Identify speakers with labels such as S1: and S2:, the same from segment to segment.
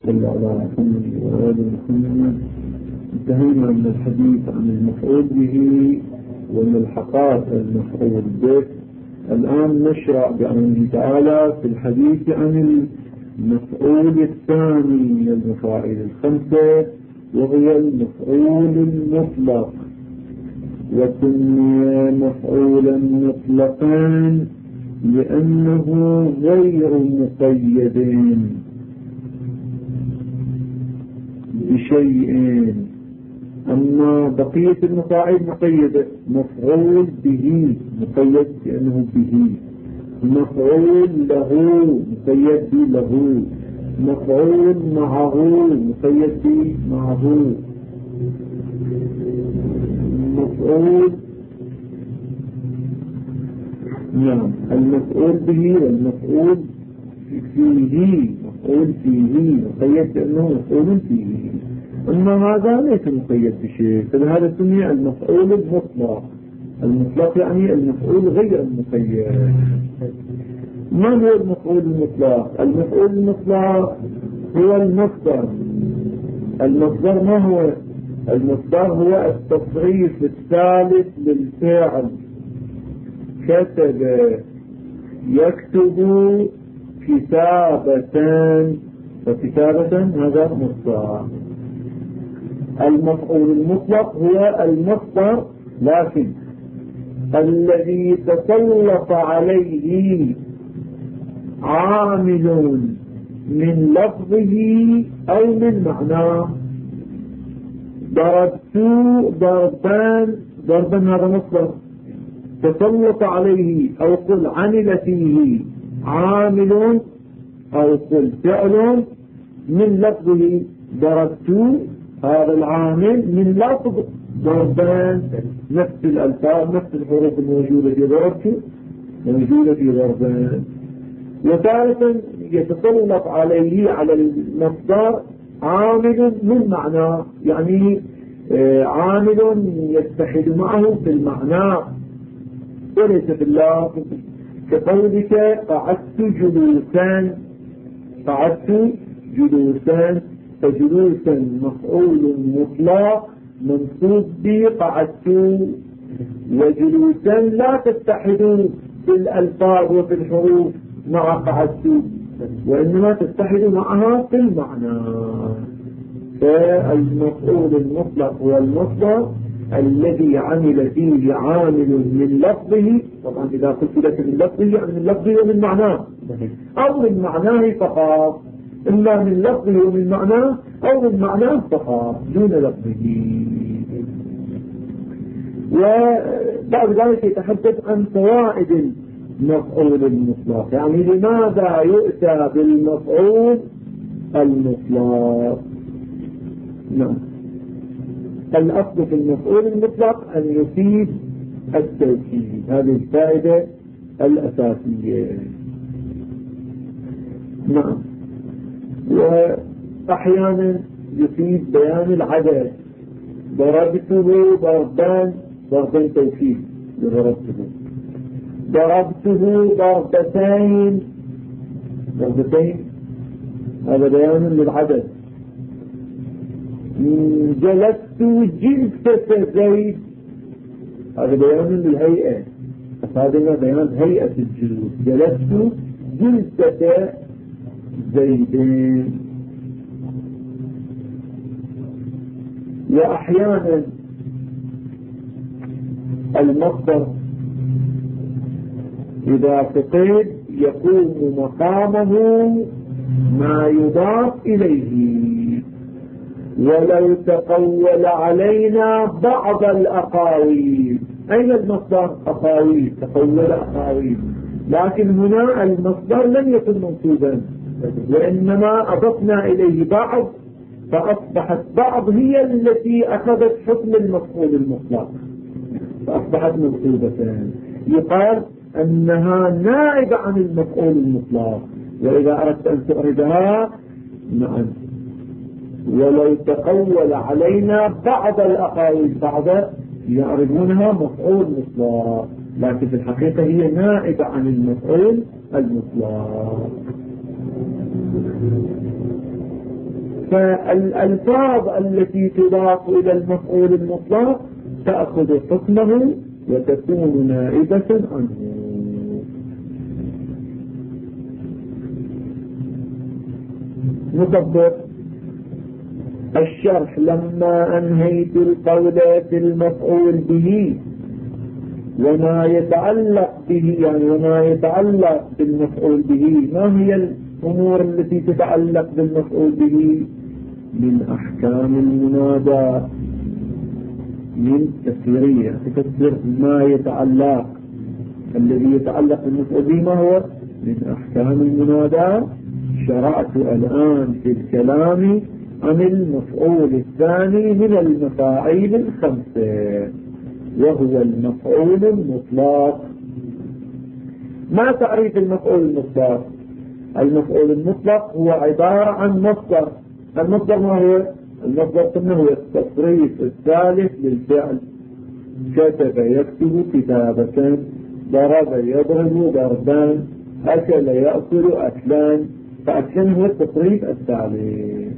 S1: صلى على محمد وآل محمد. انتهينا من الحديث عن المفعول به وملحقات المفعول به. الآن نشرع بأمره تعالى في الحديث عن المفعول الثاني من المفاعيل الخمسة، وهو المفعول المطلق. وسمي مفعولا مطلقا لأنه غير مقيد بشيء، أما بقية المفاعيل مقيدة. مفعول به مقيد لأنه به، مفعول له مقيد له، مفعول معه مقيد معه، مفعول المفعول به والمفعول فيه، مفعول فيه مقيد لأنه مفعول فيه. أما هذا ليس مقيد بشيء، فلهذا سمي المفعول المطلق. المطلق يعني المفعول غير المقيد. ما هو المفعول المطلق؟ المفعول المطلق هو المصدر. المصدر ما هو؟ المصدر هو التصريف الثالث للفعل. كتب يكتب كتابة، وكتابة هذا مصدر. المفعول المطلق هو المصدر، لكن الذي تسلط عليه عامل من لفظه أو من معناه. ضربت ضربان، ضربا هذا مصدر تسلط عليه، أو قل عمل فيه عامل، أو قل فعل من لفظه. ضربت هذا العامل من لفظ ضربان، نفس الألفاظ نفس الحروف الموجودة في ضربت موجودة في ضربان. وثالثا يتسلط عليه على المصدر عامل من معنى، يعني عامل يتحد معه في المعنى وليس في اللفظ. كقولك قعدت جلوسا، قعدت جلوسا، فجلوسا مفعول مطلق منصوب به قعدت. وجلوسا لا تتحد في الألفاظ وفي الحروف مع قعدت، وإنما تتحد معها في المعنى. فالمفعول المطلق هو المصدر الذي عمل فيه عامل من لفظه. طبعا إذا قلت لك من لفظه يعني من لفظه ومن معناه، أو من معناه فقط. إما من لفظه ومن معناه، أو من معناه فقط دون لفظه. وبعد ذلك يتحدث عن فوائد المفعول المطلق، يعني لماذا يؤتى بالمفعول المطلق. نعم، الأصل في المفعول المطلق أن يفيد التوكيد، هذه الفائدة الأساسية. نعم، وأحيانا يفيد بيان العدد. ضربته ضربان، ضربين توكيد لضربته. ضربته ضربتين، ضربتين هذا بيان للعدد. جلست جلسة زيد، هذا بيان للهيئة، هذا بيان هيئة الجلوس. جلست جلسة زيدين. وأحيانا المصدر إذا فقد يقوم مقامه ما يضاف إليه. ولو تقول علينا بعض الأقاويل، أين المصدر؟ أقاويل، تقول أقاويل، لكن هنا المصدر لم يكن منصوبا، وإنما أضفنا إليه بعض، فأصبحت بعض هي التي أخذت حكم المفعول المطلق، فأصبحت منصوبة. يقال أنها نائبة عن المفعول المطلق. وإذا أردت أن تعرضها، نعم، ولو تقول علينا بعض الأقاويل، بعض يعرضونها مفعول مطلق، لكن في الحقيقة هي نائبة عن المفعول المطلق. فالألفاظ التي تضاف إلى المفعول المطلق تأخذ حكمه وتكون نائبة عنه. نطبق الشرح. لما أنهيت القول في المفعول به وما يتعلق به، يعني وما يتعلق بالمفعول به، ما هي الأمور التي تتعلق بالمفعول به؟ من أحكام المنادى، من تفسيرية تفسر ما يتعلق، الذي يتعلق بالمفعول به ما هو؟ من أحكام المنادى. شرعت الآن في الكلام عن المفعول الثاني من المفاعيل الخمسة، وهو المفعول المطلق. ما تعريف المفعول المطلق؟ المفعول المطلق هو عبارة عن مصدر. المصدر ما هو؟ المصدر قلنا هو التصريف الثالث للفعل. كتب يكتب كتابة، ضرب يضرب ضربان، أكل يأكل أكلان، فأكل هو التصريف الثالث.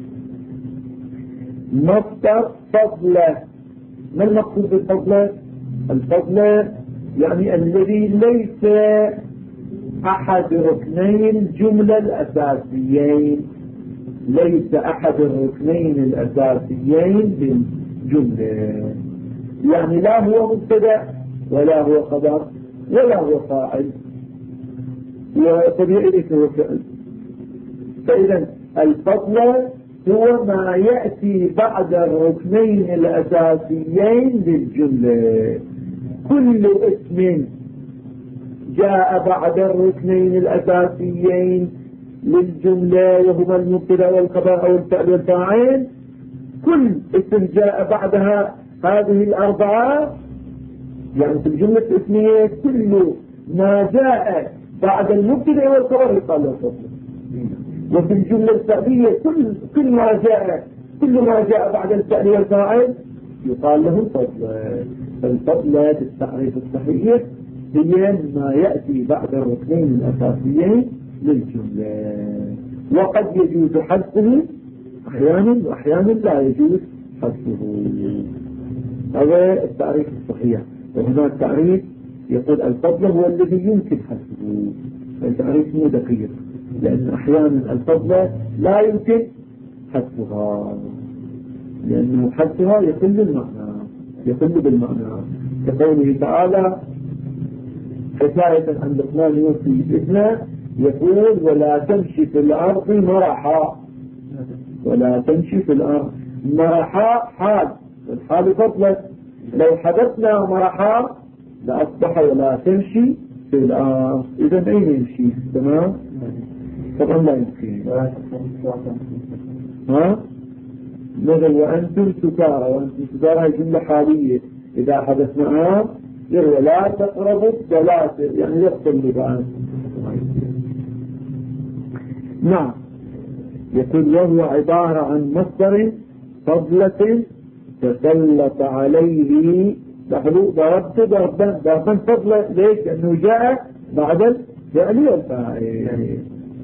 S1: مصدر فضله. ما المقصود بالفضله؟ الفضله يعني الذي ليس أحد ركني الجملة الأساسيين، ليس أحد الركنين الأساسيين بالجملة، يعني لا هو مبتدأ ولا هو خبر ولا هو فاعل وطبيعي ليس هو فعل. فإذا الفضل هو ما يأتي بعد الركنين الأساسيين للجملة. كل اسم جاء بعد الركنين الأساسيين للجملة وهما المبتدأ والخبر أو الفعل والفاعل، كل اسم جاء بعدها هذه الأربعة، يعني في الجملة الاسمية كل ما جاء بعد المبتدأ والخبر يقال له فضل. وفي الجملة الفعلية كل ما جاء بعد الفعل والفاعل يقال له الفضل. فالفضل بالتعريف الصحيح هي ما يأتي بعد الركنين الأساسيين للجملة، وقد يجوز حذفه أحيانا وأحيانا لا يجوز حذفه. هذا التعريف الصحيح. وهناك تعريف يقول الفضل هو الذي يمكن حذفه. التعريف مو دقيق، لأن أحيانا الفضل لا يمكن حذفها، لأنه حذفها يقل بالمعنى، كقوله تعالى حكاية عن لقمان يوصي ابنه يقول ولا تمشي في الأرض مرحا. ولا تمشي في الأرض مرحا حال، والحال فضلت. لو حدثنا مرحا لأصبح ولا تمشي في الأرض. إذا أين يمشي؟ تمام؟ طبعا لا يمكن. مثل وأنتم سكارى. وأنتم سكارى هي جملة حالية، إذا حدثنا يروى لا تقربوا الثلاثة، يعني يقتل لبعض. نعم. يقول وهو عبارة عن مصدر فضلة تسلط عليه. ضربت ضربا فضلة. ليش؟ لأنه جاء بعد الفعل والفاعل.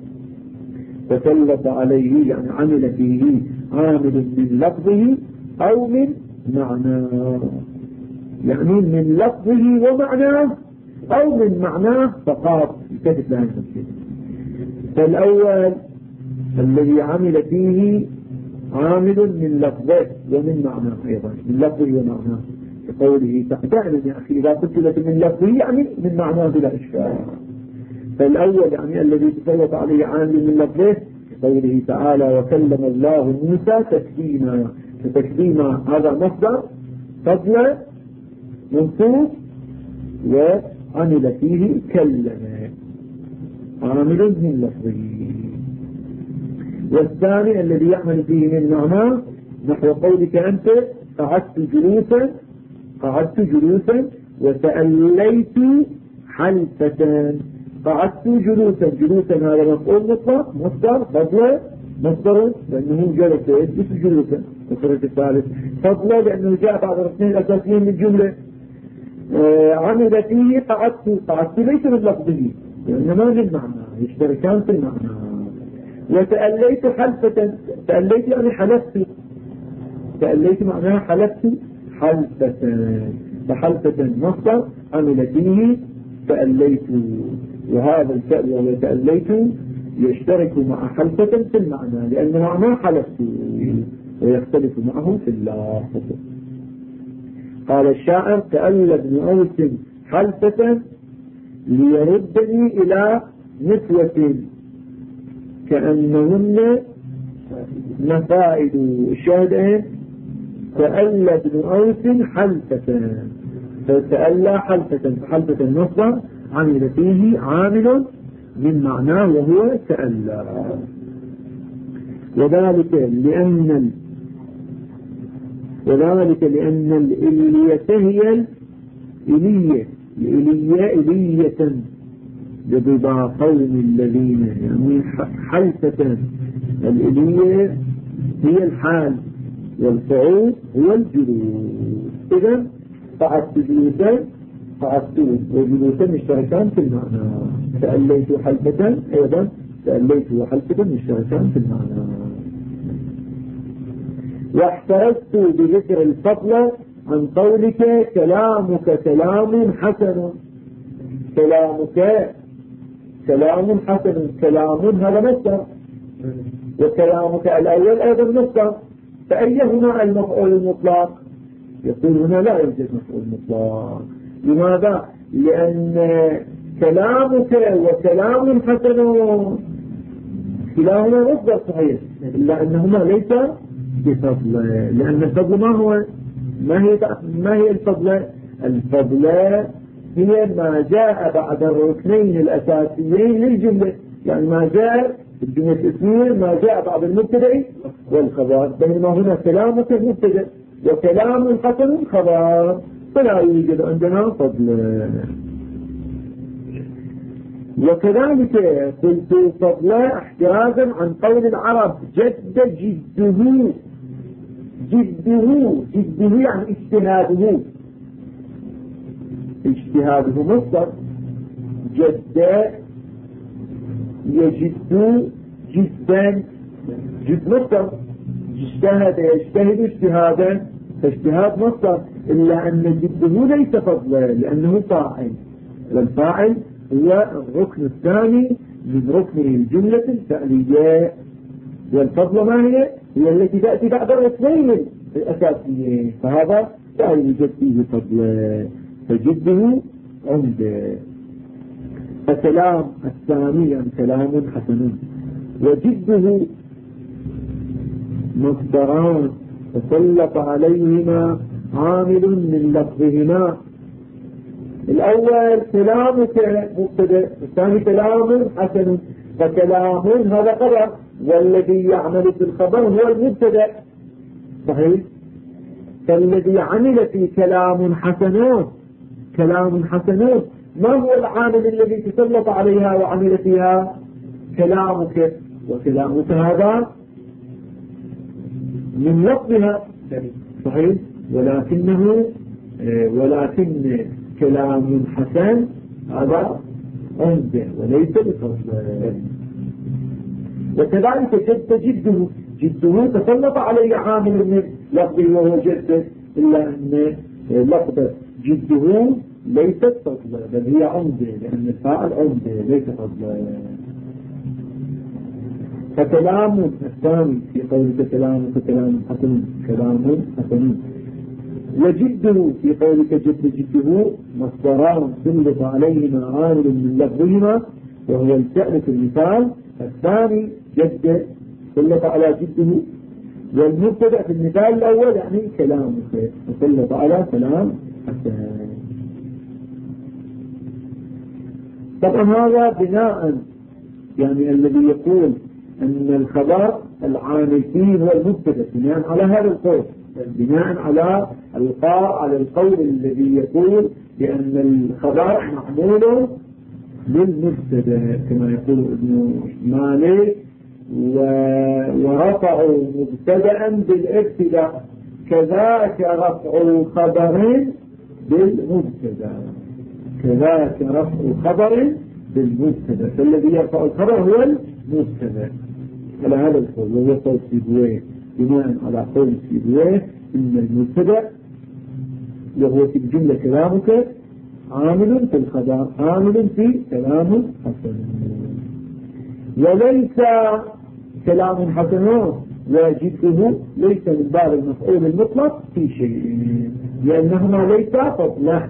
S1: تسلط عليه يعني عمل فيه عامل من لفظه أو من معناه، يعني من لفظه ومعناه أو من معناه فقط. الكتب لا يمكن. فالأول الذي عمل فيه عامل من لفظه ومن معناه أيضا، من لفظه ومعناه، كقوله تعالى يا أخي إذا قلت لك من لفظه يعني من معناه بلا إشكال. فالأول يعني الذي تسلط عليه عامل من لفظه، كقوله تعالى وكلم الله موسى تكليما. فتكليما هذا مصدر فضل منصوب وعمل فيه كلمة، عامل من لفظه. والثاني الذي يعمل فيه من معناه نحو قولك أنت قعدت جلوسا وتأليت حلفة. قعدت جلوسا هذا مفعول مطلق مصدر فضلا مصدر لأنه جلس يجلس جلوسا. الصورة الثالث فضلا لأنه جاء بعد الاثنين الأساسيين من الجملة. عمل فيه قعدت ليس من لفظه، لأنه ما من معنى، يشتركان في المعنى. وتأليت حلفة، تأليت يعني حلفت، تأليت معناها حلفت حلفة، فحلفة مصدر عمل فيه تأليت، وهذا الفعل وتأليت يشترك مع حلفة في المعنى لأن معناه حلفت ويختلف معه في اللفظ. قال الشاعر: تألى ابن أوس حلفة ليردني إلى نسوة كأنهن مفائد. الشاهد تألى ابن أوس حلفة، فتألى حلفة، فحلفة المصدر عمل فيه عامل من معناه وهو تألى. وذلك لأن الإلية هي إلية بضبا قوم الذين، يعني حلفة. الإلية هي الحال والصعود هو الجلوس. إذا قعدت جلوسا، قعدت وجلوسا مشتركان في المعنى. تأليت حلفة أيضا، تأليت وحلفة مشتركان في المعنى. واحترزت بذكر الفضل عن قولك كلامك كلام حسن. كلامك كلام حسن، كلام هذا مصدر، وكلامك الأول أيضا مصدر، فأي هنا المفعول المطلق؟ يقول هنا لا يوجد مفعول مطلق. لماذا؟ لأن كلامك وكلام حسن كلاهما مصدر صحيح، إلا أنهما ليس بفضل، لأن الفضل ما هو؟ ما هي الفضل؟ الفضل هي ما جاء بعد الركنين الأساسيين للجملة، يعني ما جاء الجملة الاسمية ما جاء بعد المبتدأ والخبر، بينما هنا كلامك مبتدأ وكلام حسن خبر، فلا يوجد عندنا فضل. وكذلك قلت فضل احترازا عن قول العرب جد جده. جده يعني اجتهاده مصدر، جد يجد جدا، جد مصدر، اجتهد يجتهد اجتهادا، فاجتهاد مصدر، إلا أن جده ليس فضلا لأنه فاعل، والفاعل هو الركن الثاني من ركن الجملة الفعلية، والفضل ما هي التي تأتي بعد الركنين الأساسيين، فهذا لا يوجد فيه فضل، فجده عمده. فكلام الثاني كلام حسن، وجده مصدران تسلط عليهما عامل من لفظهما. الأول كلامك مبتدأ، الثاني كلام حسن، فكلام هذا خبر، والذي يعمل في الخبر هو المبتدأ، صحيح؟ فالذي عمل في كلام حسن، كلام حسن ما هو العامل الذي تسلط عليها وعمل فيها؟ كلامك، وكلامك هذا من لفظها، صحيح؟ ولكن كلام حسن هذا عمده وليس بفضل. وكذلك جده تسلط عليه عامل من لفظه وهو جده، إلا أن لفظ جده ليست فضلا بل هي عمده، لأن الفاعل عمده ليس فضلا. فكلام الثاني في قولك كلامك كلام حسن، كلام حسن. وجده في قولك جده مصدران سلط عليهما عامل من لفظهما، وهو الفعل في المثال الثاني جد سلط على جده، والمبتدأ في المثال الأول يعني كلامك سلط على كلام حسن. طبعا هذا بناء، يعني الذي يقول أن الخبر العامل فيه هو المبتدأ بناء على هذا القول، بناء على القول الذي يقول بأن الخبر معمول للمبتدأ كما يقول ابن مالك، ورفعوا مبتدأ بالابتداء، كذاك رفع خبر بالمبتدأ، كذاك رفع خبر بالمبتدأ، فالذي يرفع الخبر هو المبتدأ. على هذا القول، وهو قول سيبويه، بناء على قول سيبويه إن المبتدأ وهو في الجملة كلامك عامل في الخبر، عامل في كلام حسن، وليس كلام حسن واجبه ليس من باب المفعول المطلق في شيء، لأنهما ليس فضله.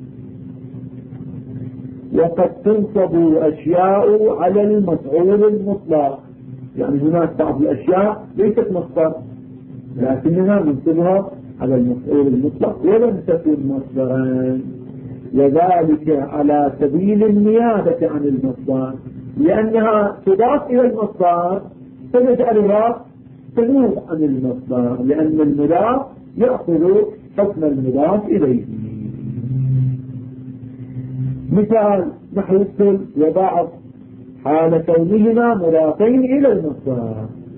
S1: وقد تنصب أشياء على المفعول المطلق، يعني هناك بعض الأشياء ليست مصدر لكننا ننصبها على المفعول المطلق ولم تكن مصدرا، وذلك على سبيل النيابة عن المصدر، لأنها تضاف إلى المصدر فنجعلها تنوب عن المصدر، لأن المضاف يأخذ حكم المضاف إليه. مثال نحو الكل وبعض حال كونهما مضافين إلى المصدر،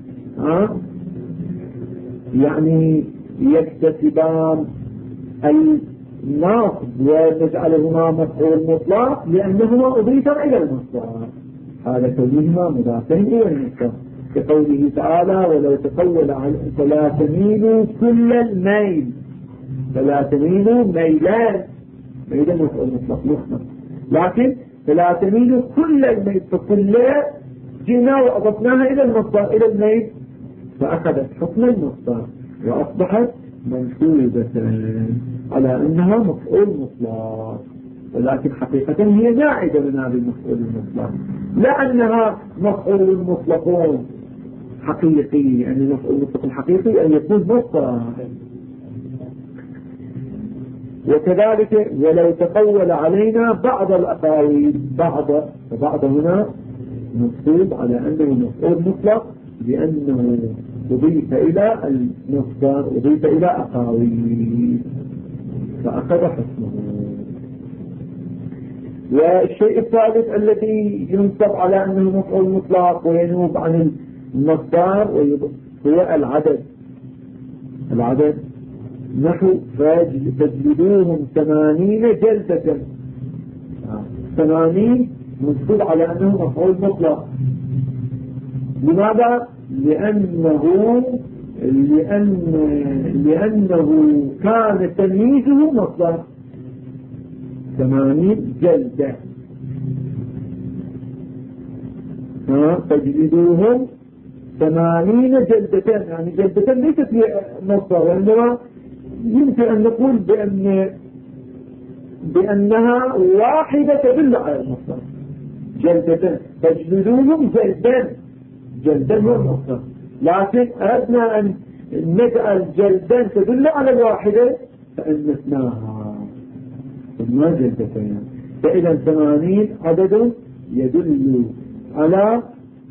S1: يعني يكتسبان الناصب ونجعلهما مفعول مطلق لأنهما أضيفا إلى المصدر حال كونهما مضافين إلى المصدر، كقوله تعالى ولو تقول فلا تميلوا كل الميل، فلا تميلوا ميلان، ميلا مفعول مطلق مخمر، لكن فلا تميلوا كل الميل، فكل جئنا وأضفناها إلى المصدر إلى الميل فأخذت حكم المصدر وأصبحت منصوبة على أنها مفعول مطلق، ولكن حقيقة هي نائبة من هذا المفعول المطلق، لأنها مفعول مطلق حقيقي، يعني المفعول المطلق الحقيقي أن يكون مصدر. وكذلك ولو تقول علينا بعض الأقاويل، بعض هنا منصوب على أنه مفعول مطلق لأنه أضيف إلى المصدر، أضيف إلى أقاويل فأخذ حكمه. والشيء الثالث الذي ينصب على أنه مفعول مطلق وينوب عن المصدر هو العدد نحو فاجلدوهم 80 جلدة، 80 منصوب على أنه مفعول مطلق. لماذا؟ لأنه كان تمييزه مصدر 80 جلدة، فاجلدوهم 80 جلدة، يعني جلدة ليست مصدر، وإنما يمكن أن نقول بأنها واحدة تدل على المصدر، جلدة، فاجلدوهم جلدا هو المصدر، لكن أردنا أن نجعل جلدا تدل على الواحدة فأنثناها ثم جلدتين، فإذا 80 عدد يدل على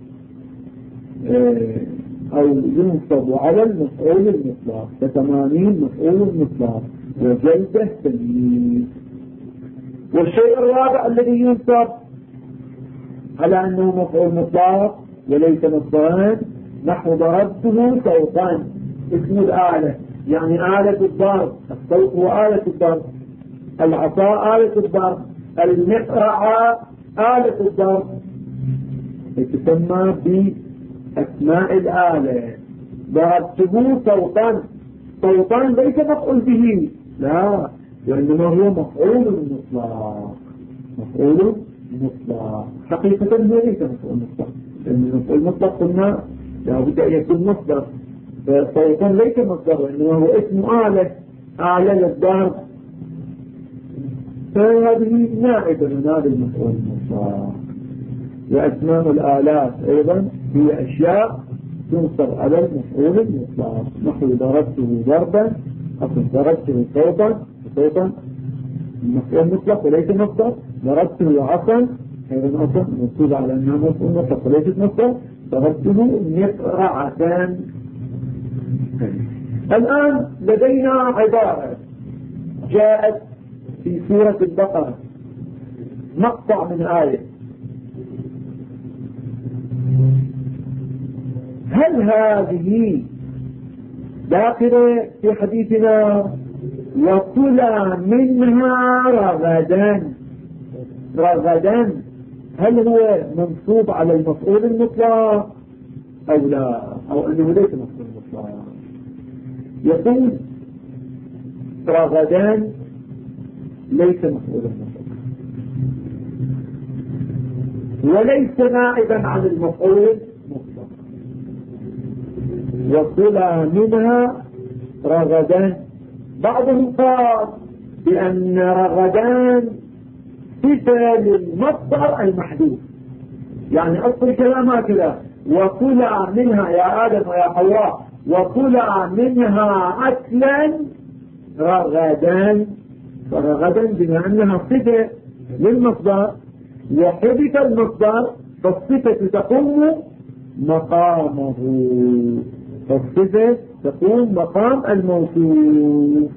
S1: أو ينصب على المفعول المطلق، ف80 مفعول مطلق وجلده تمييز. والشيء الرابع الذي ينصب على أنه مفعول مطلق وليس مصدرا نحو ضربته صوتا، اسم الآلة، يعني آلة الضرب، الصوت هو آلة الضرب، العصا آلة الضرب، المقرعة آلة الضرب، تسمى بأسماء الآلة. ضربته صوتا ليس مفعول به، لا، وإنما هو مفعول مطلق، حقيقة هو ليس مفعول مطلق، لأن المفعول المطلق قلنا لابد أن يكون مصدر، فصوتا ليس مصدر وإنما هو اسم آلة للضرب، فهذه نائبة من هذا المفعول المطلق. وأسماء الآلات أيضا هي أشياء تنصب على المفعول المطلق، نحو ضربته ضربا، أصل ضربته صوتا المفعول مطلق وليس مصدر، ضربته عصا أيضا أصلا منصوب على أنها مفعول مطلق وليست مصدر، ضربته مقرعة. الآن لدينا عبارة جاءت في سورة البقرة، مقطع من آية، هل هذه داخلة في حديثنا وكلا منها رغدا، هل هو منصوب على المفعول المطلق أو لا، أو أنه ليس مصدر مطلق. يقول رغدان ليس مفعول مطلق وليس نائبا عن المفعول مطلق، وصلة منها رغدان. بعضهم قال بأن رغدان صفة للمصدر المحدود، يعني أصل الكلام هكذا: وكلا منها يا آدم ويا حواء وكلا منها أكلا رغدان. فرغدان بما أنها صفة للمصدر وحدث المصدر فالصفة تقوم مقامه، فالصفة تقوم مقام الموصوف.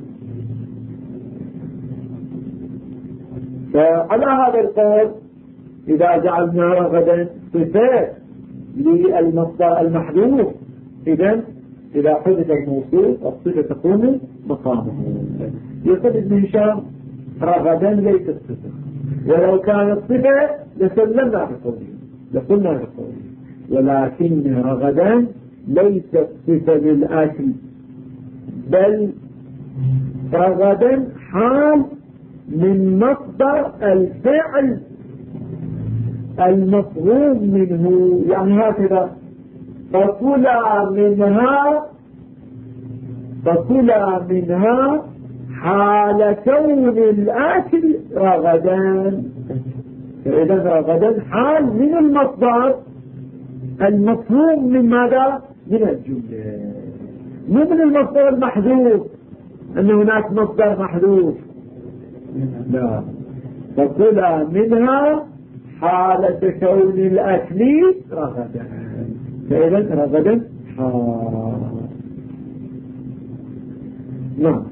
S1: فعلى هذا القول إذا جعلنا رغدا صفات للمصدر المحذوف، إذا حدث الموصوف الصفة تقوم مقامه. يقول ابن هشام رغدا ليست صفة، ولو كانت صفة لسلمنا بقوله لقلنا بقوله، ولكن رغدا ليست صفة للآكل، بل رغدا حال من مصدر الفعل المفهوم منه. يعني هكذا: فكلا منها حال كون الآكل رغدان. فإذا رغدان حال من المصدر المفهوم من ماذا؟ من الجملة، مو من المصدر المحذوف، أن هناك مصدر محذوف، لا. فكلا منها حالة كون الأكل رغدان. فإذا رغدان حال. نعم.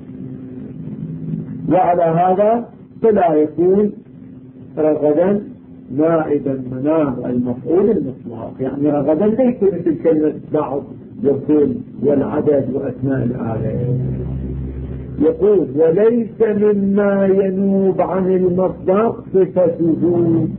S1: وعلى هذا فلا يكون رغدا نائبا منام المفعول المطلق. يعني رغدا ليس مثل كلمة بعض والكل والعدد وأسماء الآلة. يقول وليس مما ينوب عن المصدر صفته.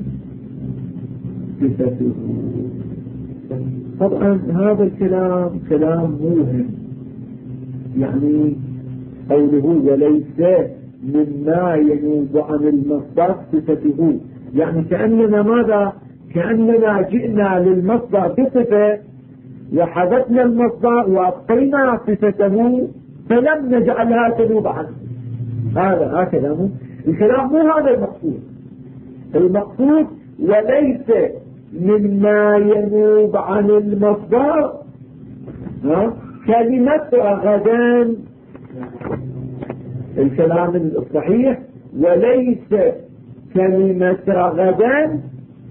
S1: طبعا هذا الكلام كلام مهم، يعني قوله وليس مما ينوب عن المصدر صفته، يعني كأننا ماذا؟ كأننا جئنا للمصدر بصفة وحذفنا المصدر وأبقينا صفته فلم نجعلها تنوب عنه. هكذا مو الكلام، مو هذا المقصود. المقصود وليس مما ينوب عن المصدر كلمة رغدان. الكلام الصحيح وليس كلمة رغدان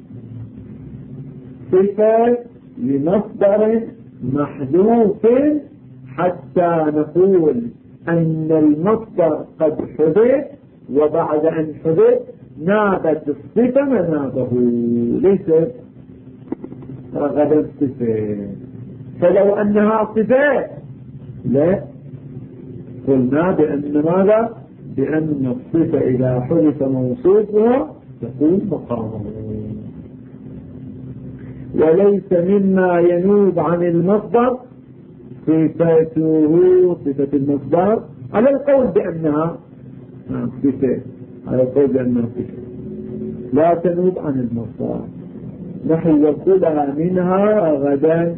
S1: صفة لمصدر محذوف حتى نقول أن المصدر قد حذف، وبعد أن حذف نابت الصفة منابه، ليس رغدان صفة. فلو أنها صفة لا قلنا بأن ماذا؟ بأن الصفة إذا حدث موصوفها تكون مقامه. وليس مما ينوب عن المصدر صفته، صفة المصدر على القول بأنها صفة، على القول بأنها صفة لا تنوب عن المصدر. نحو وكلها منها غدا،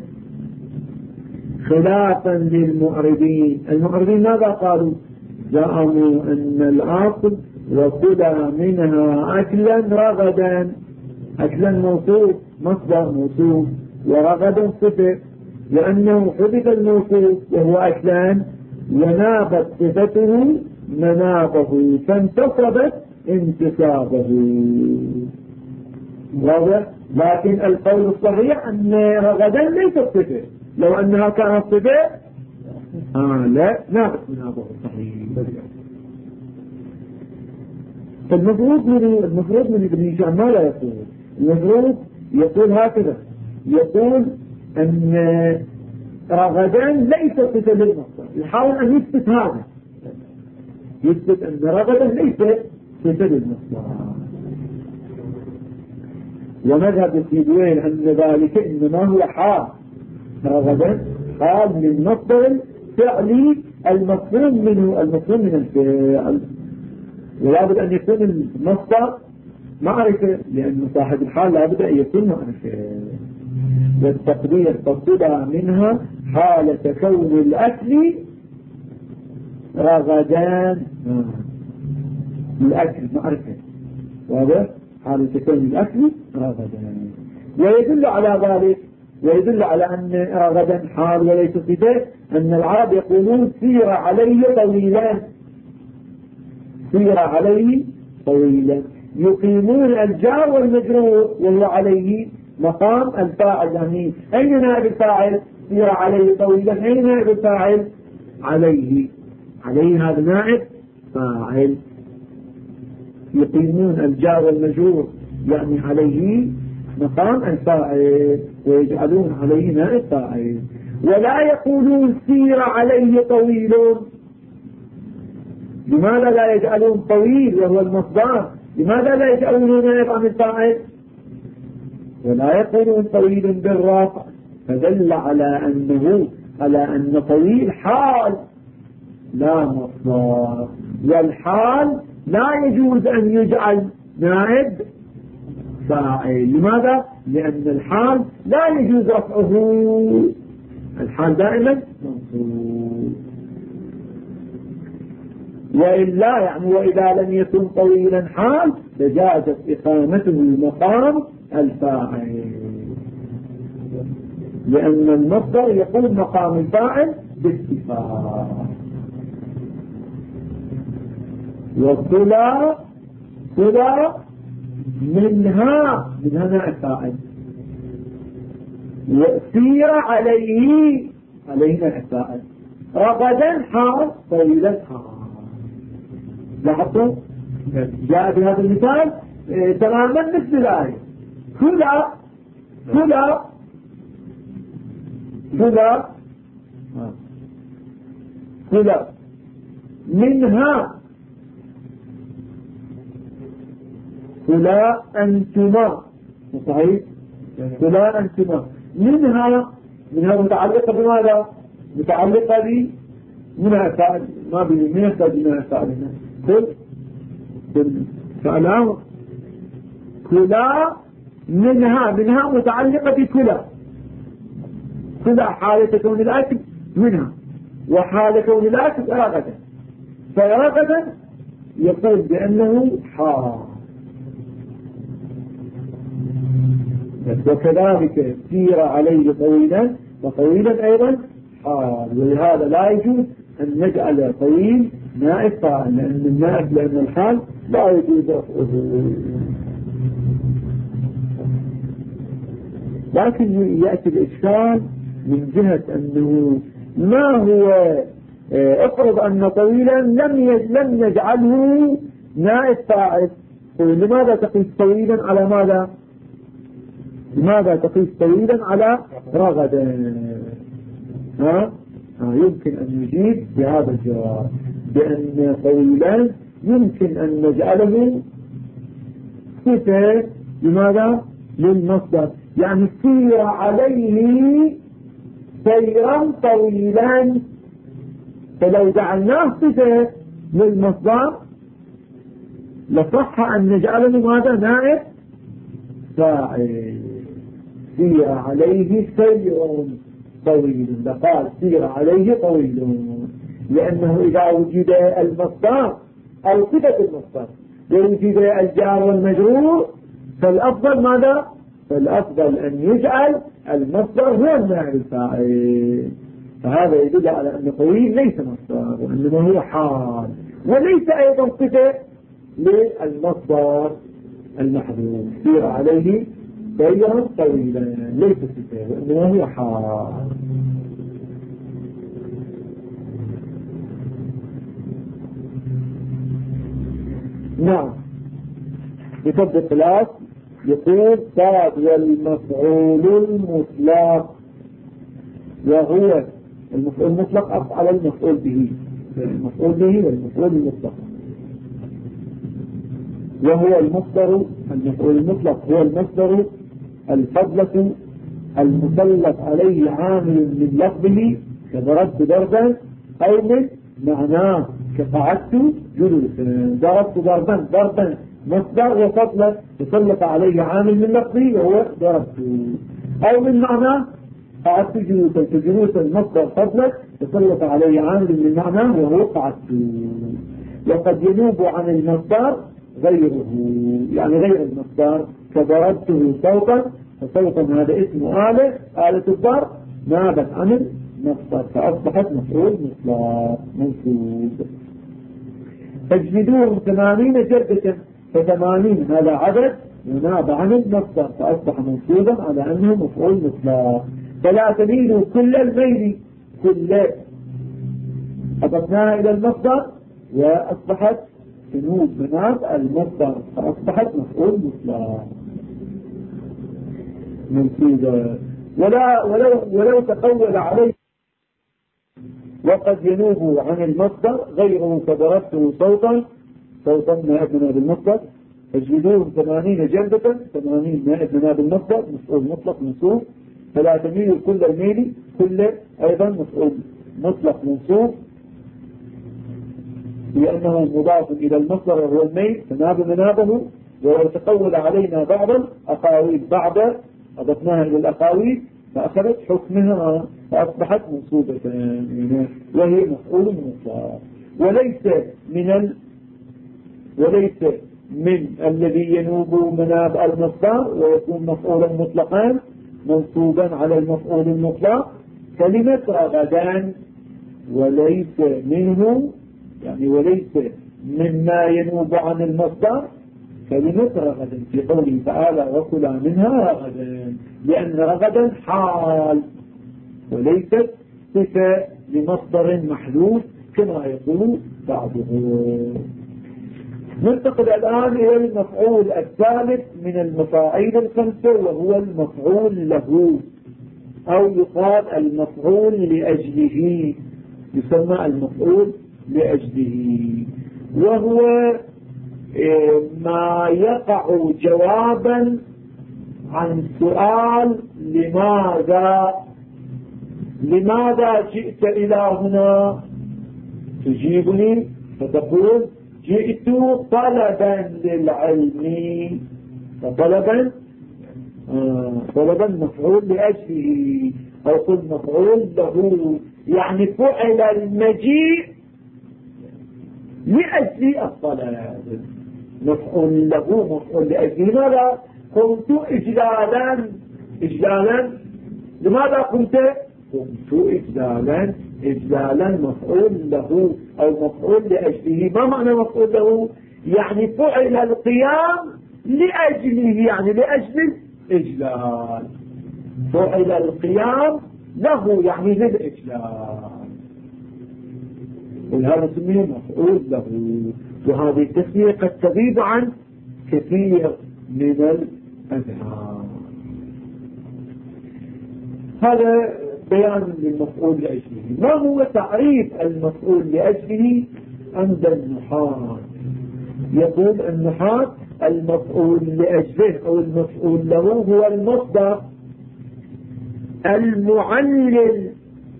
S1: خلافا للمعربين. المعربين ماذا قالوا؟ زعموا أن الأصل وكلها منها أكلا رغدا، أكلا موصوف مصدر موصوف ورغدا صفة، لأنه حدث الموصوف وهو أكلان ونابت صفته منابه فانتصبت انتصابه. واضح؟ لكن القول الصحيح أن رغدا ليست صفة، لو أنها كانت صفة لا نابت منابه صحيح. فالمفروض من ابن هشام ما لا يقول، المفروض يقول هكذا، يقول أن رغدان ليس صفة للمصدر، يحاول أن يثبت هذا، يثبت أن رغدان ليس صفة للمصدر. ومذهب السيبوين أن ذلك إنما هو حال رغدا حال من مصدر الفعل المفهوم منه، المفهوم من الفعل. ولابد أن يكون المصدر معرفة، لأن صاحب الحال لابد أن يكون معرفة. والتقدير تطلع منها حالة كون الأكل رغدان. الأكل معرفة، واضح؟ حالة كون الأكل رغدان. ويدل على ذلك، ويدل على أن رغدا حال وليس صفة، أن العرب يقولون سير عليه طويلا، سير عليه طويلا. يقيمون الجار والمجرور وهو عليه مقام الفاعل. يعني أين نائب الفاعل؟ سير عليه طويلا. أين نائب الفاعل؟ عليه. عليه هذا نائب فاعل. يقيمون الجار والمجرور يعني عليه مقام الفاعل ويجعلون عليه نائب فاعل. ولا يقولون سير عليه طويل. لماذا لا يجعلون طويل وهو المصدر؟ لماذا لا يجعلون نائب عن الفاعل؟ ولا يقولون طويل بالرفع، فدل على أن طويل حال لا مصدر. والحال لا يجوز أن يجعل نائب فاعل. لماذا؟ لأن الحال لا يجوز رفعه، الحال دائما منصوب. وإلا يعني وإذا لم يكن طويلا حال لجازت إقامته مقام الفاعل، لأن المصدر يقوم مقام الفاعل باتفاق. والصلة صلة منها نائب فاعل. وسير عليه نائب فاعل. رغدا حال طويلا حال. لاحظتوا؟ جاء بهذا المثال تماما مثل الآية. كلا منها كلا أنتما. صحيح؟ كلا أنتما. منها متعلقة بماذا؟ متعلقة منها فعل، ما من يحتاج منها فعل. كل فعلها كلا منها متعلقة بكلا. كلا حالة كون الأكل منها، وحالة كون الأكل رغدا. فرغدا يقول بأنه حال. وكذلك سير عليه طويلا، وطويلا أيضا حال. ولهذا لا يجوز أن نجعل طويل نائب فاعل، لأن الحال لا يجوز رفعه. لكن يأتي الإشكال من جهة أنه ما هو افرض أن طويلا لم نجعله نائب فاعل. لماذا تقيس طويلا على ماذا؟ لماذا تقيس طويلا على رغدا؟ يمكن أن يجيب بهذا الجواب بأن طويلا يمكن أن نجعله صفة. لماذا؟ للمصدر. يعني سير عليه سيرا طويلا، فلو جعلناه صفة للمصدر لصح أن نجعله ماذا؟ نائب فاعل. سير عليه سير طويل، لقال سير عليه طويل، لأنه إذا وجد المصدر أو صفة المصدر ووجد الجار والمجرور فالأفضل ماذا؟ فالأفضل أن يجعل المصدر هو النائب الفاعل. فهذا يدل على أن طويل ليس مصدر، وإنما هو حال، وليس أيضا صفة للمصدر المحذوف. سير عليه سيرا طويلا ليس صفة، وإنما هو حال. نعم. بفضل الثلاث يقول صاد والمفعول المطلق، وهو المفعول المطلق أفعل المفعول به، المفعول به والمفعول المطلق. وهو المصدر، المفعول المطلق هو المصدر الفضلة المسلط عليه عامل من لفظه كضربت ضربا، أو من معناه كقعدت جلوسا. ضربت ضربا مصدر وسلط عليه عامل من لفظه وهو ضربت، أو من معناه قعدت جلوسا، فجلوسا مصدر فضلك وسلط عليه عامل من معناه وهو قعدت. وقد ينوب عن المصدر غيره، يعني غير المصدر، كضربته صوتا، فصوتا هذا اسم آلة الضرب نابت عن المصدر فأصبحت مفعول مطلق منصوب. فاجلدوهم 80 جلدة، ف80 هذا عدد وناب عن المصدر فأصبح منصوبا على أنه مفعول مطلق. فلا تميلوا كل الميل، كل أضفناها إلى المصدر وأصبحت تنوب مناب المصدر فأصبحت مفعول مطلق منصوبة. ولو تقول عليه وقد ينوب عن المصدر غيره كضربته صوتا نائب مناب المصدر. فاجلدوهم 80 جلدة، 80 نائب مناب المصدر مفعول مطلق منصوب. فلا تميل كل الميل، كل أيضا مفعول مطلق منصوب لأنه مضاف إلى المصدر وهو الميل فناب منابه. ولو تقول علينا بعض الأقاويل بعد أضفناها إلى الأقاويل فأخذت حكمها فأصبحت منصوبة وهي مفعول مطلق. وليس من الذي ينوب مناب المصدر ويكون مفعولا مطلقا منصوبا على المفعول المطلق كلمة رغدا. وليس منه يعني وليس مما ينوب عن المصدر كلمة رغدا في قوله تعالى وكلا منها رغدا، لأن رغدا حال وليست صفة لمصدر محذوف كما يقول بعضهم. ننتقل الآن إلى المفعول الثالث من المفاعيل الخمسة وهو المفعول له، أو يقال المفعول لأجله، يسمى المفعول لأجله، وهو ما يقع جوابا عن سؤال لماذا جئت إلى هنا؟ تجيبني فتقول جئت طلبا للعلم، طلبا مفعول لأجله، أو قل مفعول له، يعني فعل المجيء لأجل الطلب. مفعول له مفعول لأجله. ماذا قمت إجلالا لماذا قمت إجلالا مفعول له أو مفعول لأجله. ما معنى مفعول له؟ يعني فعل القيام لأجله، يعني لأجل الإجلال. فعل القيام له يعني للإجلال، ولهذا سميه مفعول له. وهذه التسمية قد تغيب عن كثير من الأذهان. هذا بيان للمفعول لأجله. ما هو تعريف المفعول لأجله عند النحاة؟ يقول النحاة المفعول لأجله أو المفعول له هو المصدر المعلل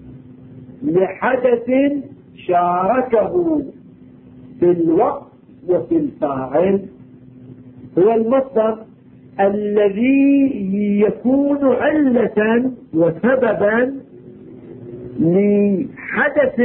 S1: لحدث شاركه في الوقت وفي الفاعل. هو المصدر الذي يكون علة وسببا لحدث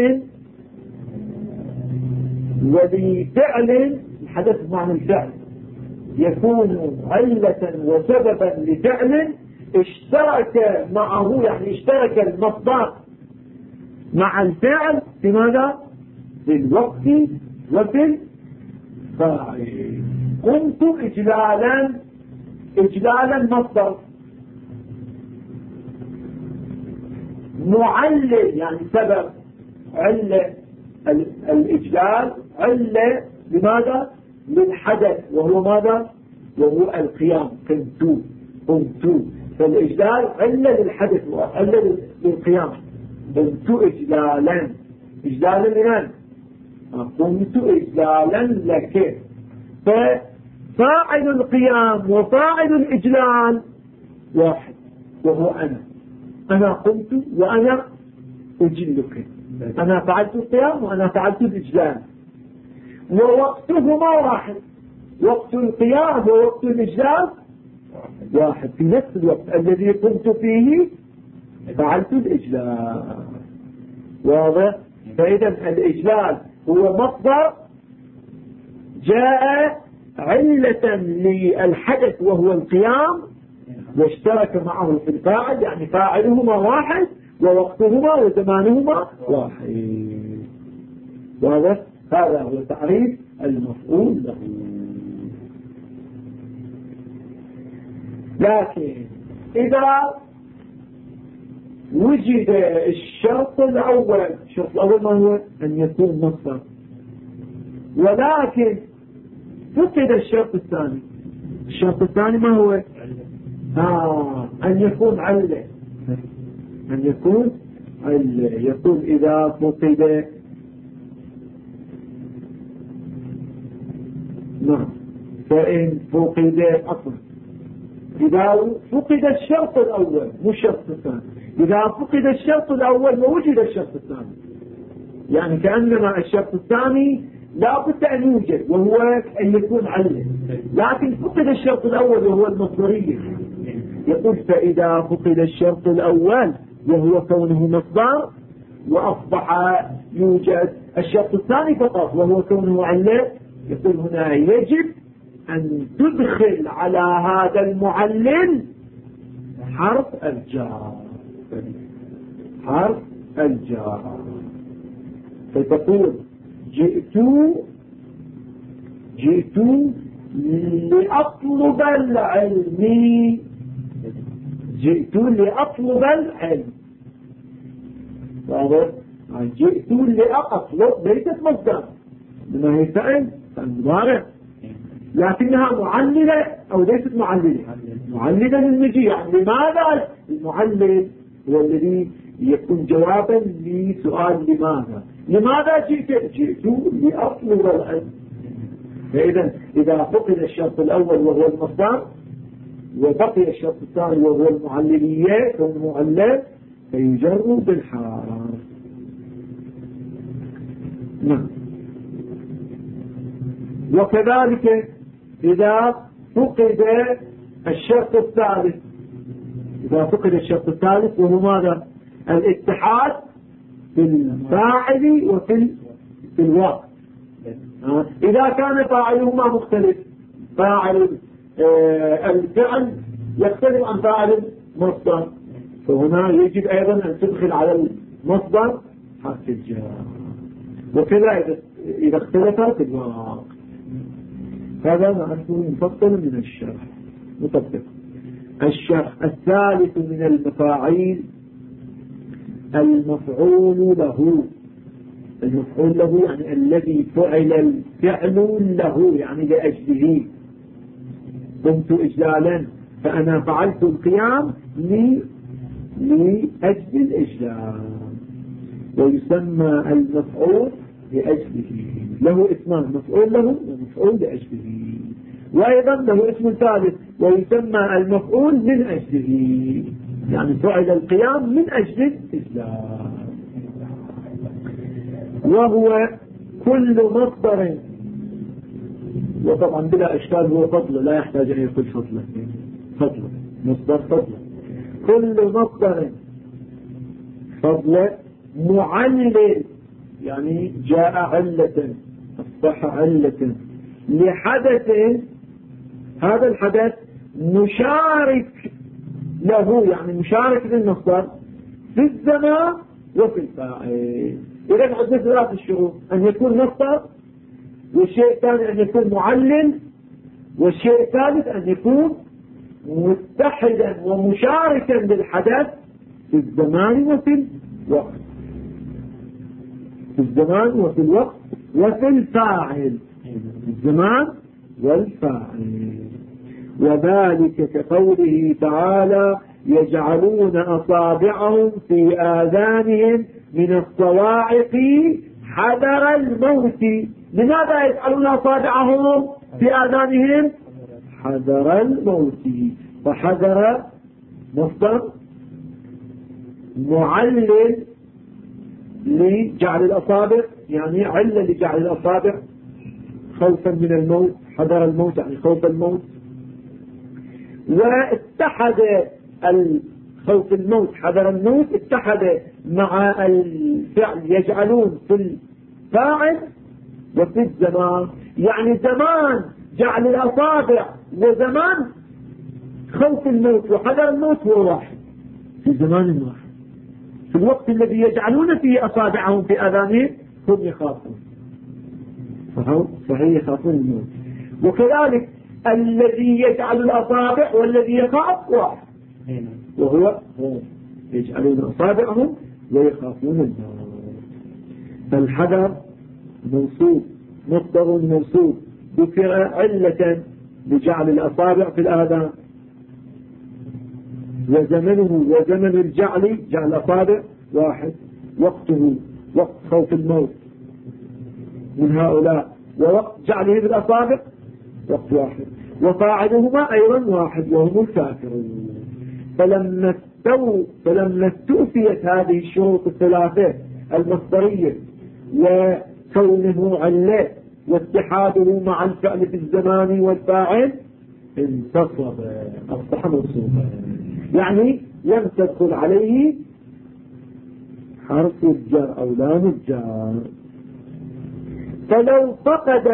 S1: ولفعل. الحدث معنى الفعل، يكون علة وسببا لفعل اشترك معه، يعني اشترك المصدر مع الفعل في ماذا؟ في الوقت وفي الفاعل. قمت إجلالا مصدر، معلل يعني سبب، علة الإجلال علة لماذا؟ للحدث وهو ماذا؟ وهو القيام. قمت فالإجلال علة للحدث وعلة للقيام. قمت إجلالا لمن؟ قمت إجلالا لك. ففاعل القيام وفاعل الإجلال واحد، وهو أنا قمت وأنا أجلك، أنا فعلت القيام وأنا فعلت الإجلال، ووقتهما واحد، وقت القيام ووقت الإجلال واحد، في نفس الوقت الذي قمت فيه فعلت الإجلال. واضح؟ فإذا الإجلال هو مصدر جاء علة للحدث وهو القيام، واشترك معه في الفاعل، يعني فاعلهما واحد ووقتهما وزمانهما واحد. واضح؟ هذا هو تعريف المفعول له. لكن إذا وجد الشرط الأول، الشرط الأول ما هو؟ أن يكون مصدر، ولكن فقد الشرط الثاني. الشرط الثاني ما هو؟ أن يكون علة، أن يكون علة. يقول إذا فقد، نعم، فإن فقد أصلا، إذا فقد الشرط الأول مو الشرط الثاني، إذا فقد الشرط الأول ووجد الشرط الثاني، يعني كأنما الشرط الثاني لا بد أن يوجد وهو أن يكون علة، لكن فقد الشرط الأول وهو المصدرية. يقول فإذا فقد الشرط الأول وهو كونه مصدر، وأصبح يوجد الشرط الثاني فقط وهو كونه علة، يقول هنا يجب أن تدخل على هذا المعلل حرف الجار، حرف الجار، فتقول جئت لأطلب العلم، جئت لأطلب العلم. واضح؟ جئت لأطلب ليست مصدر، لما هي فعل مضارع، لكنها معللة أو ليست معللة؟ معللة للمجيء. يعني لماذا المعلل هو الذي يكون جوابا لسؤال لماذا جئت لأطلب العلم. فإذا إذا فقد الشرط الأول وهو المصدر وبقي الشرط الثاني وهو المعللية أو المعلل فيجر بالحرف. نعم. وكذلك إذا فقد الشرط الثالث، إذا فقد الشرط الثالث وهو ماذا؟ الاتحاد في الفاعل وفي الوقت. إذا كان فاعلهما مختلف، فاعل الفعل يختلف عن فاعل المصدر، فهنا يجب أيضا أن تدخل على المصدر حرف الجر، وكذا إذا اختلفت الوقت. هذا نعرفه مفصل من الشرح مطبق. الشرح الثالث من المفاعيل المفعول له. المفعول له يعني الذي فعل الفعل له، يعني لأجله. قمت إجلالا فأنا فعلت القيام لأجل الإجلال، ويسمى المفعول لأجله. له اسمان، مفعول له ومفعول لأجله، وأيضا له اسم ثالث ويسمى المفعول من أجله، يعني فعل القيام من أجل الإجلال. وهو كل مصدر، وطبعا بلا إشكال هو فضل، لا يحتاج أن يكون فضل مصدر فضل. كل مصدر فضل معلل، يعني جاء علة أصبح علة لحدث، هذا الحدث مشارك له، يعني مشارك للمصدر في الزمان وفي الفاعل. إذا عندنا ثلاث الشروط: أن يكون مصدر، والشيء الثاني أن يكون معلل، والشيء الثالث أن يكون متحدا ومشاركا للحدث في الزمان وفي الوقت، في الزمان وفي الوقت وفي الفاعل، الزمان والفاعل. وذلك كقوله تعالى: يجعلون أصابعهم في آذانهم من الصواعق حذر الموت. لماذا يجعلون أصابعهم في آذانهم؟ حذر الموت. فحذر مصدر معلل لجعل الأصابع، يعني علة لجعل الأصابع خوفا من الموت، حذر الموت يعني خوف الموت. واتحد خوف الموت حذر الموت اتحد مع الفعل يجعلون في الفاعل وفي الزمان، يعني زمان جعل الأصابع وزمان خوف الموت وحذر الموت هو واحد في زمان واحد. في الوقت الذي يجعلون فيه أصابعهم في آذانهم هم يخافون، صحيح يخافون الموت. وكذلك الذي يجعل الأصابع والذي يخاف واحد، وهو يجعلون أصابعهم ويخافون الموت. فالحذر منصوب مصدر منصوب ذكر علة لجعل الأصابع في الآذان، وزمنه وزمن الجعل جعل الأصابع واحد، وقته وقت خوف الموت من هؤلاء، ووقت جعله بالأصابع وقت واحد، وفاعلهما أيضا واحد وهم الكافرون. فلما استوفيت هذه الشروط الثلاثة المصدرية وكونه علة واتحاده مع الفعل في الزمان والفاعل انتصب أصبح منصوبا، يعني لم تدخل عليه حرف الجر أو لام الجر. فلو فقد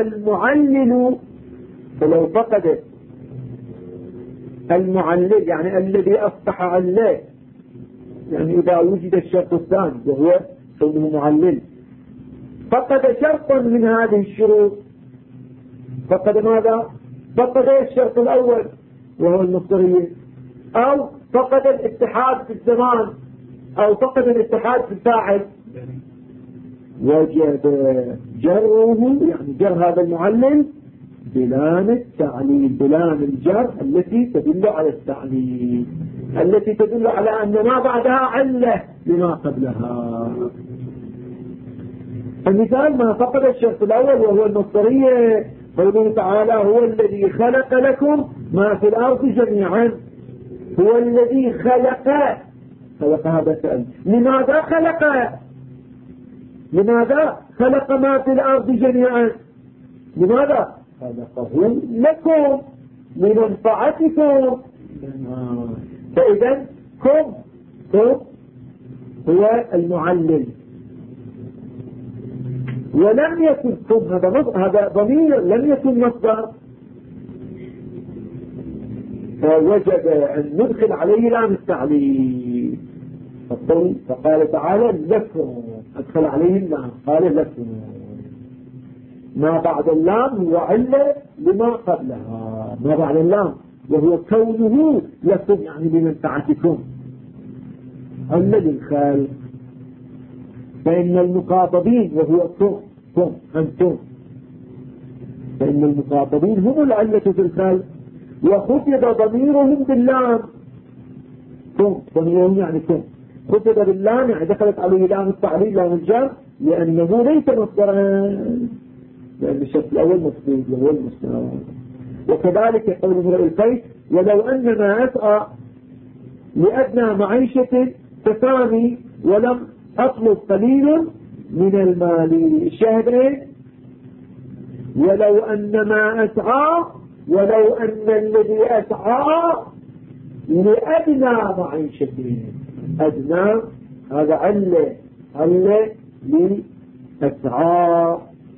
S1: المعلل يعني الذي أصبح علة، يعني إذا وجد الشرط الثاني وهو كونه معلل، فقد شرطا من هذه الشروط، فقد ماذا؟ فقد الشرط الأول وهو المصدرية، أو فقد الاتحاد في الزمان، أو فقد الاتحاد في الفاعل، وجد جره يعني جر هذا المعلل بلام التعليل، بلام الجر التي تدل على التعليل، التي تدل على أن ما بعدها علة لما قبلها. المثال ما فقد الشرط الأول وهو المصدرية، قوله تعالى هو الذي خلق لكم ما في الأرض جميعا، هو الذي خلق هذا سأل لماذا خلق ما في الأرض جميعا؟ لماذا خلقه لكم لمنفعتكم. فإذا كم هو المعلل، ولم يكن كم هذا ضمير لم يكن مصدر، فوجب أن ندخل عليه لام التعليل. فقال تعالى لكم، أدخل عليه اللام قال لكم، ما بعد اللام هو علة لما قبلها، ما بعد اللام وهو كونه لكم يعني بمنفعتكم علة للخالق. فإن المخاطبين وهو كم أنتم، فإن المخاطبين هم العلة في الخلق، وخفض ضميرهم باللام، كم ضميرهم يعني كم خفض باللام يعني دخلت عليه لام التعليل لام الجر، لأنه ليس مصدرا، لأن الشرط الأول مصدر وهو المصدر. وكذلك يقول امرؤ القيس ولو أن ما أسعى لأدنى معيشة تفاني ولم أطلب قليل من المال. الشاهد ايه؟ ولو أن ما أسعى، ولو أن الذي أسعى لأدنى معيشته، أدنى هذا علة لأسعى،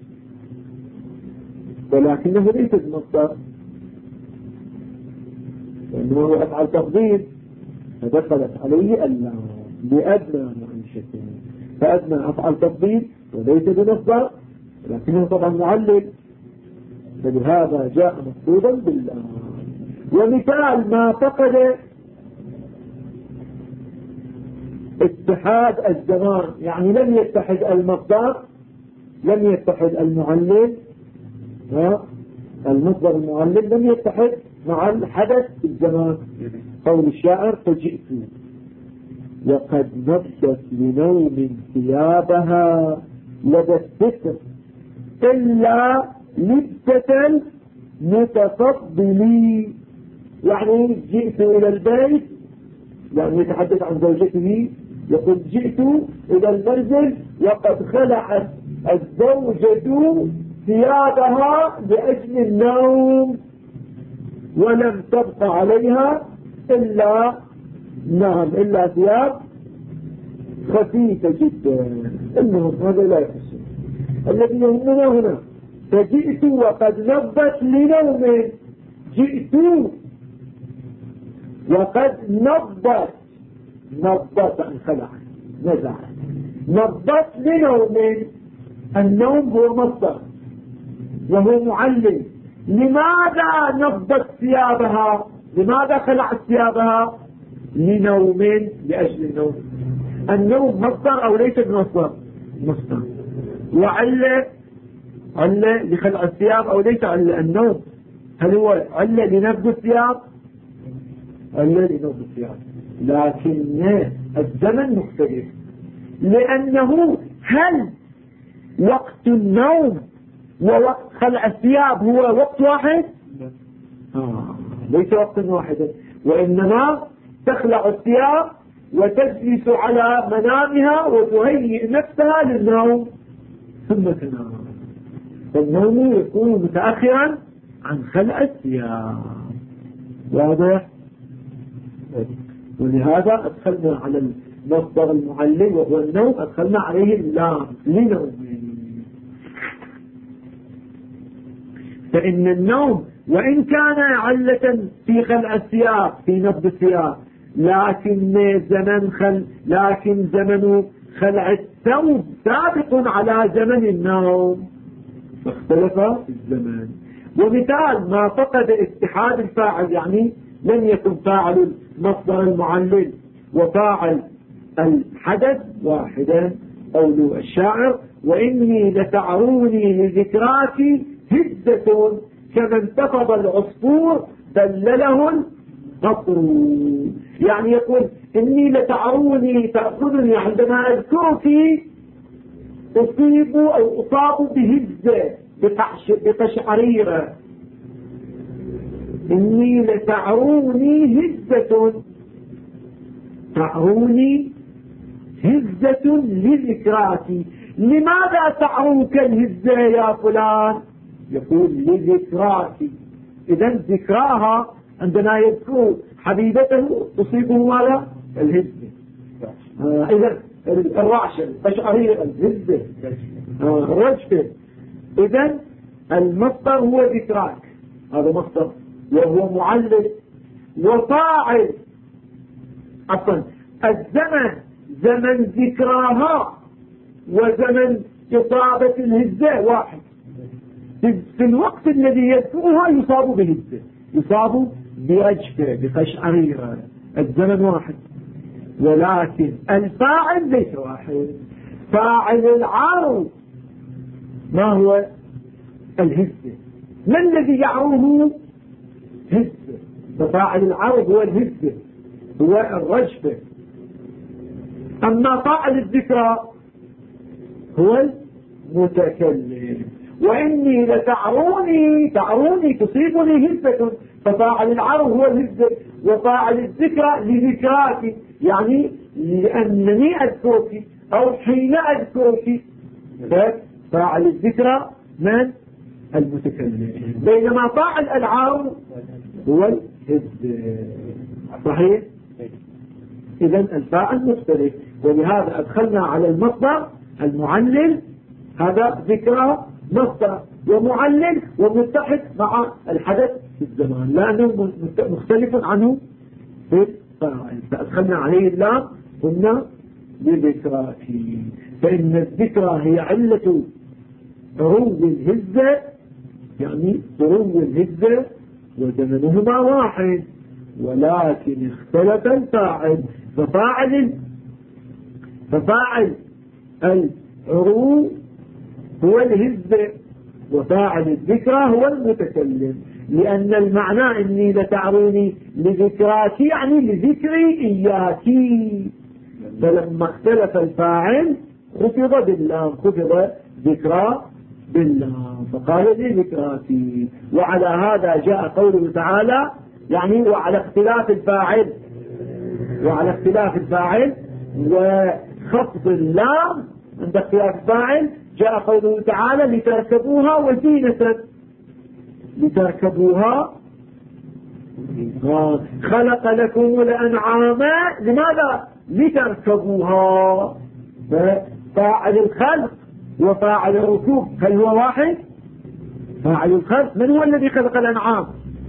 S1: ولكنه ليس المصدر، لأنه هو أفعل تفضيل فدخلت عليه اللام لأدنى معيشته، فأدنى أفعل تفضيل وليس بمصدر، ولكنه طبعا معلل، فلهذا جاء مفروضا بالله. ومثال ما فقد اتحاد الزمان، يعني لم يتحد المصدر، لم يتحد المعلل، المصدر المعلل لم يتحد مع الحدث في الزمان. قول الشاعر فجئت وقد نبت لنوم ثيابها لدى الستر إلا لبسة متفضلي، يعني جئت إلى البيت، يعني يتحدث عن زوجته يقول جئت إلى المنزل وقد خلعت الزوجة ثيابها لأجل النوم ولم تبق عليها إلا ثياب خفيفة جدا. المهم هذا لا يحسن. الذي يهمنا هنا فجئت وقد نبت لنوم. جئت وقد نبت عن خلع نزعت نبت لنوم. النوم هو مصدر وهو معلم. لماذا نبت ثيابها؟ لماذا خلعت ثيابها؟ لنوم، لأجل النوم. النوم مصدر أو ليس بمصدر؟ مصدر. وعلة لخلع الثياب أو ليس علة النوم؟ هل هو علة لنبذ الثياب؟ علة لنبذ الثياب، لكن الزمن مختلف. لأنه هل وقت النوم ووقت خلع الثياب هو وقت واحد؟ ليس وقت واحد، وإنما تخلع الثياب وتجلس على منامها وتهيئ نفسها للنوم ثم تنام. فالنوم يكون متأخرا عن خلع الثياب. واضح؟ ولهذا أدخلنا على المصدر المعلم وهو النوم، أدخلنا عليه اللام لنوم. فإن النوم وإن كان علة في خلع الثياب في نبض الثياب، لكن زمن خلع الثوب سابق على زمن النوم، فاختلف الزمان. ومثال ما فقد اتحاد الفاعل، يعني لم يكن فاعل المصدر المعلل وفاعل الحدث واحدا. قول الشاعر: وإني لتعروني لذكراك هدة كما انتفض العصفور دلله القطر. يعني يقول إني لتعروني، تأخذني عندما أذكرك أصيب أو أصاب بهزة بقشعريرة. إني لتعروني هزة، تعروني هزة لذكراك. لماذا تعروك الهزة يا فلان؟ يقول لذكراك. إذن ذكراها عندما يذكر حبيبته تصيبه ماذا؟ الهزة. إذن الرعشة، القشعريرة، الهزة، الرجفة. إذن المصدر هو ذكراك، هذا مصدر وهو معلل وفاعل. عفوا، الزمن زمن ذكراها وزمن إصابة الهزة واحد. في الوقت الذي يذكرها يصاب بهزة، يصاب برجفة، بقشعريرة، الزمن واحد. ولكن الفاعل ليس واحد. فاعل العرض ما هو؟ الهزة. ما الذي يعروه؟ هزة. ففاعل العرض هو الهزة، هو الرجفة. أما فاعل الذكرى هو المتكلم. وإني لتعروني، تعروني تصيبني هزة، ففاعل العرض هو الهزة، وفاعل الذكرى لذكراك، يعني لأنني أذكرك أو حين أذكرك. فاعل الذكرى من؟ المتكلم. بينما فاعل العرض هو الهزة. صحيح؟ إذن الفاعل مختلف. ولهذا أدخلنا على المصدر المعلل، هذا ذكرى مصدر ومعلل ومتحد مع الحدث في الزمان، لأنه مختلف عنه في الفاعل. فأدخلنا عليه اللام، قلنا لذكراك. فإن الذكرى هي علة عروض الهزة، يعني عروض الهزة وزمنهما واحد، ولكن اختلف الفاعل. ففاعل العروض هو الهزة، وفاعل الذكرى هو المتكلم. لأن المعنى إني لتعروني لذكراك يعني لذكري إياك. فلما اختلف الفاعل خفض باللام، خفض ذكرى باللام، فقال لذكراك. وعلى هذا جاء قوله تعالى، يعني وعلى اختلاف الفاعل وخفض اللام عند اختلاف الفاعل جاء قوله تعالى لتركبوها وزينة. لتركبوها خلق لكم الأنعام لماذا؟ لتركبوها. فاعل الخلق وفاعل الركوب هل هو واحد؟ فاعل الخلق من هو الذي خلق الأنعام؟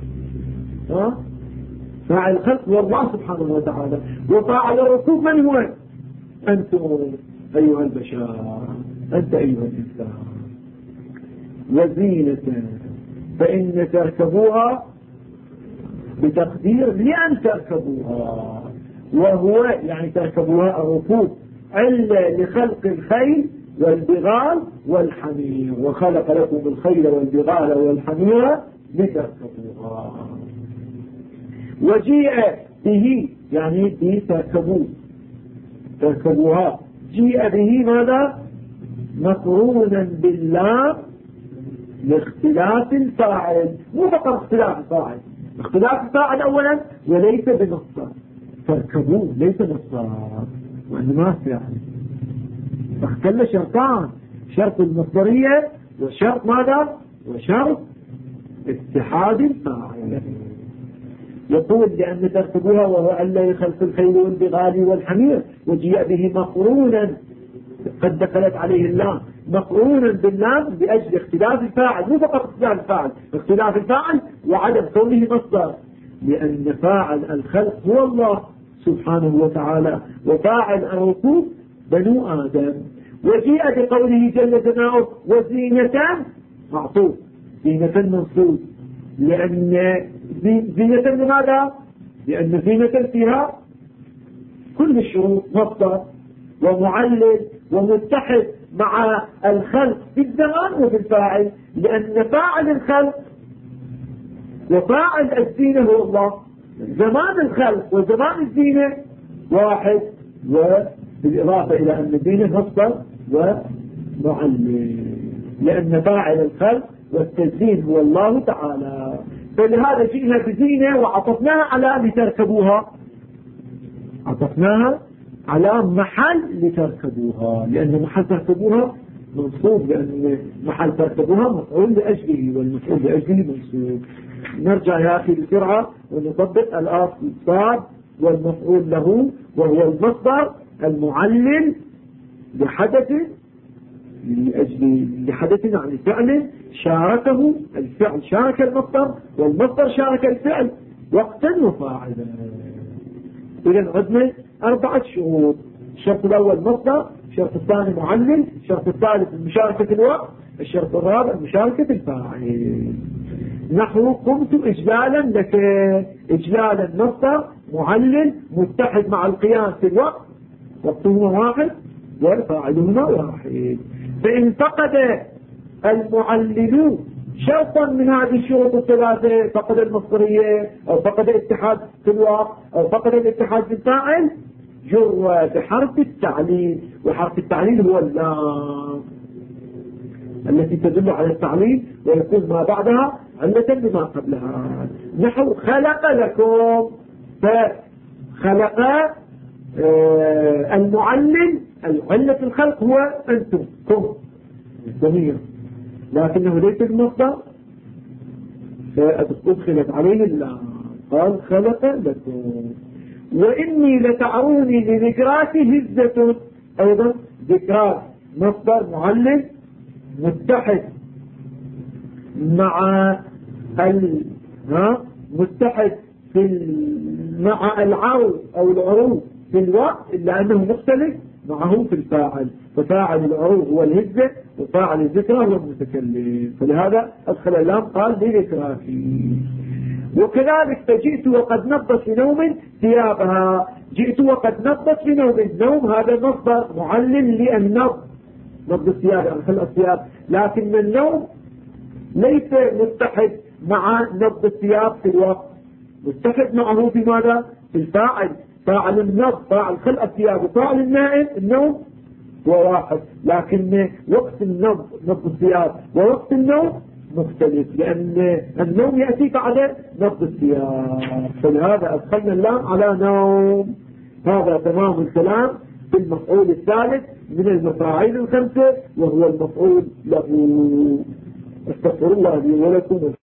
S1: فاعل الخلق هو الله سبحانه وتعالى. وفاعل الركوب من هو؟ أنتم أيها البشر، أنت أيها الإنسان. وزينة فإن تركبوها بتقدير لأن تركبوها، وهو يعني تركبوها الركوب علة لخلق الخيل والبغال والحمير، وخلق لكم الخيل والبغال والحمير لتركبوها. وجيء به يعني به تركبوها جيء به ماذا؟ مقرونا بالله لاختلاف الفاعل، مو فقط اختلاف الفاعل، اختلاف الفاعل اولا وليس بنص. تركبوه ليس نصا وانما يعني فاختل شرطان، شرط المصدرية وشرط ماذا؟ وشرط اتحاد الفاعل. يقول لأن تركبوها وهو ألا يخلق الخيل والبغال والحمير، وجيء به مقرونا قد دخلت عليه اللام مقرونا باللام بأجل اختلاف الفاعل، مو فقط اختلاف الفاعل، اختلاف الفاعل وعدم كونه مصدر، لأن فاعل الخلق هو الله سبحانه وتعالى، وفاعل الركوب بنو آدم. وجيء بقوله جل جلاله وزينة معطوف، زينة منصوب، لأن زينة لماذا؟ لأن زينة فيها كل الشروط، مصدر ومعلل ومتحد مع الخلق في الزمان وفي الفاعل، لأن فاعل الخلق وفاعل الزينة هو الله. زمان الخلق وزمان الزينة واحد، وبالإضافة إلى أن الزينة مصدر ومعلل، لأن فاعل الخلق والتزيين هو الله تعالى. فلهذا جئنا بزينة وعطفناها على لتركبوها، عطفناها على محل لتركبوها، لأن محل تركبوها منصوب، لأن محل تركبوها مفعول لأجله، والمفعول لأجله منصوب. نرجع يا أخي بسرعة ونطبق الأصل صاد والمفعول له، وهو المصدر المعلل لحدث لحدث يعني فعل شاركه الفعل، شارك المصدر والمصدر شارك الفعل وقتا وفاعلا. إذا عندنا 4 شروط: الشرط الأول مصدر، الشرط الثاني معلل، الشرط الثالث مشاركة الوقت، الشرط الرابع مشاركة الفاعل. نحو قمت إجلالا لك، إجلالا مصدر معلل متحد مع القيام في الوقت، وقتهما واحد وفاعلهما واحد. فإن فقد المعلل شرطا من هذه الشروط الثلاثة، فقد المصدرية أو فقد الاتحاد في الوقت أو فقد الاتحاد في الفاعل، جر بحرف التعليل، وحرف التعليل هو اللام التي تدل على التعليل ويكون ما بعدها علة بما قبلها. نحو خلق لكم، فخلق المعلل العلة الخلق هو أنتم كم ضمير، لكنه ليس المصدر، فأدخلت عليه اللام قال خلق لكم. وإني لتعروني لذكراك هزة، أيضا ذكراك مصدر معلل متحد مع متحد مع العرض أو العروض في الوقت، إلا أنه مختلف معه في الفاعل، ففاعل العروض هو الهزة وفاعل الذكرى هو المتكلم، فلهذا أدخل اللام قال بذكراك. وكذلك فجئت وقد نبضت في نوم ثيابها، جئت وقد نبضت في نوم، النوم هذا مصدر معلل للنبض، نبض الثياب يعني خلق الثياب، لكن النوم ليس متحد مع نبض الثياب في الوقت، متحد معه في ماذا؟ في الفاعل، فاعل النبض فاعل خلق الثياب وفاعل النوم هو واحد، لكن وقت النبض نبض الثياب ووقت النوم مختلف، لأن النوم يأتي بعد نبض الثياب، فلهذا أدخلنا اللام على نوم. هذا تمام الكلام بالمفعول الثالث من المفاعيل الخمسة وهو المفعول له. استغفر الله لي ولكم.